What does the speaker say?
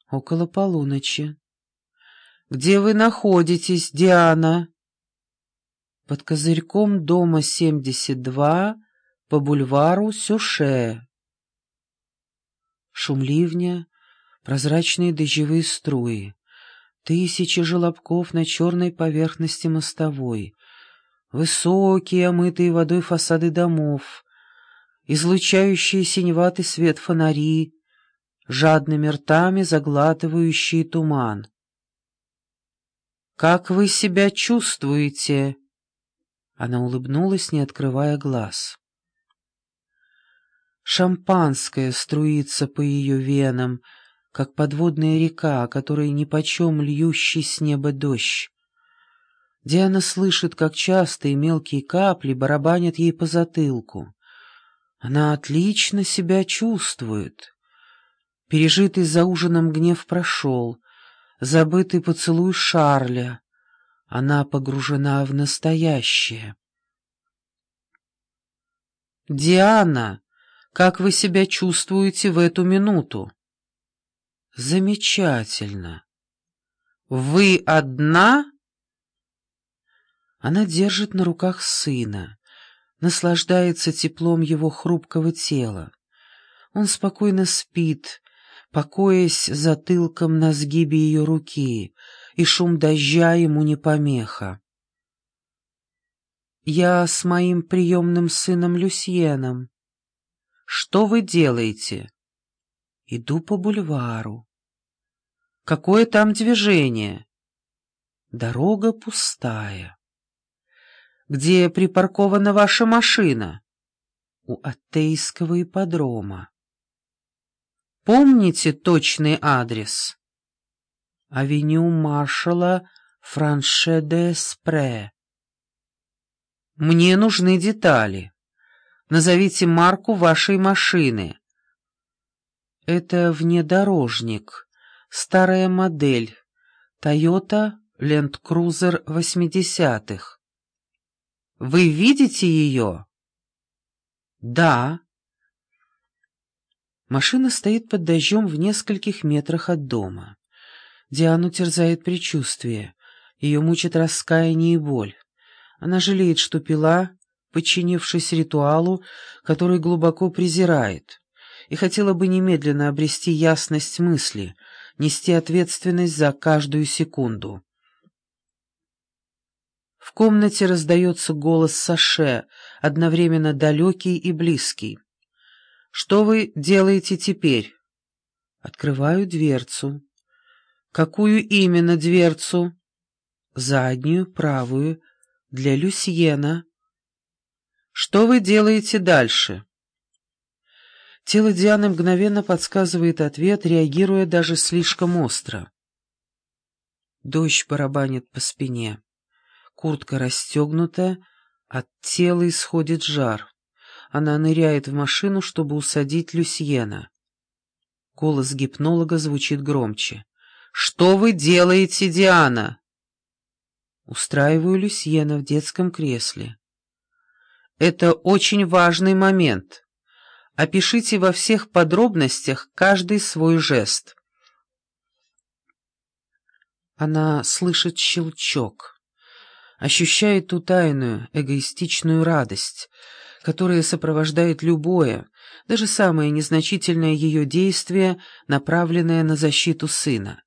Около полуночи. «Где вы находитесь, Диана?» «Под козырьком дома 72 по бульвару Сюше». Шум ливня, прозрачные дождевые струи, тысячи желобков на черной поверхности мостовой, высокие, омытые водой фасады домов, излучающие синеватый свет фонари, жадными ртами заглатывающие туман. «Как вы себя чувствуете?» Она улыбнулась, не открывая глаз. Шампанское струится по ее венам, как подводная река, которой нипочем льющий с неба дождь. Диана слышит, как частые мелкие капли барабанят ей по затылку. Она отлично себя чувствует. Пережитый за ужином гнев прошел, забытый поцелуй Шарля. Она погружена в настоящее. «Диана, как вы себя чувствуете в эту минуту?» «Замечательно. Вы одна?» Она держит на руках сына, наслаждается теплом его хрупкого тела. Он спокойно спит, покоясь затылком на сгибе ее руки, и шум дождя ему не помеха. «Я с моим приемным сыном Люсьеном. Что вы делаете?» «Иду по бульвару». «Какое там движение?» «Дорога пустая». «Где припаркована ваша машина?» «У Оттейского ипподрома». «Помните точный адрес?» «Авеню маршала Франше-де-Спре». «Мне нужны детали. Назовите марку вашей машины». «Это внедорожник, старая модель, Toyota Land Cruiser 80-х». «Вы видите ее?» «Да». Машина стоит под дождем в нескольких метрах от дома. Диану терзает предчувствие, ее мучит раскаяние и боль. Она жалеет, что пила, подчинившись ритуалу, который глубоко презирает, и хотела бы немедленно обрести ясность мысли, нести ответственность за каждую секунду. В комнате раздается голос Саше, одновременно далекий и близкий. «Что вы делаете теперь?» «Открываю дверцу». «Какую именно дверцу?» «Заднюю, правую, для Люсьена». «Что вы делаете дальше?» Тело Дианы мгновенно подсказывает ответ, реагируя даже слишком остро. Дождь барабанит по спине. Куртка расстегнута, от тела исходит жар. Она ныряет в машину, чтобы усадить Люсьена. Голос гипнолога звучит громче. «Что вы делаете, Диана?» Устраиваю Люсьена в детском кресле. «Это очень важный момент. Опишите во всех подробностях каждый свой жест». Она слышит щелчок, ощущает ту тайную, эгоистичную радость, которая сопровождает любое, даже самое незначительное ее действие, направленное на защиту сына.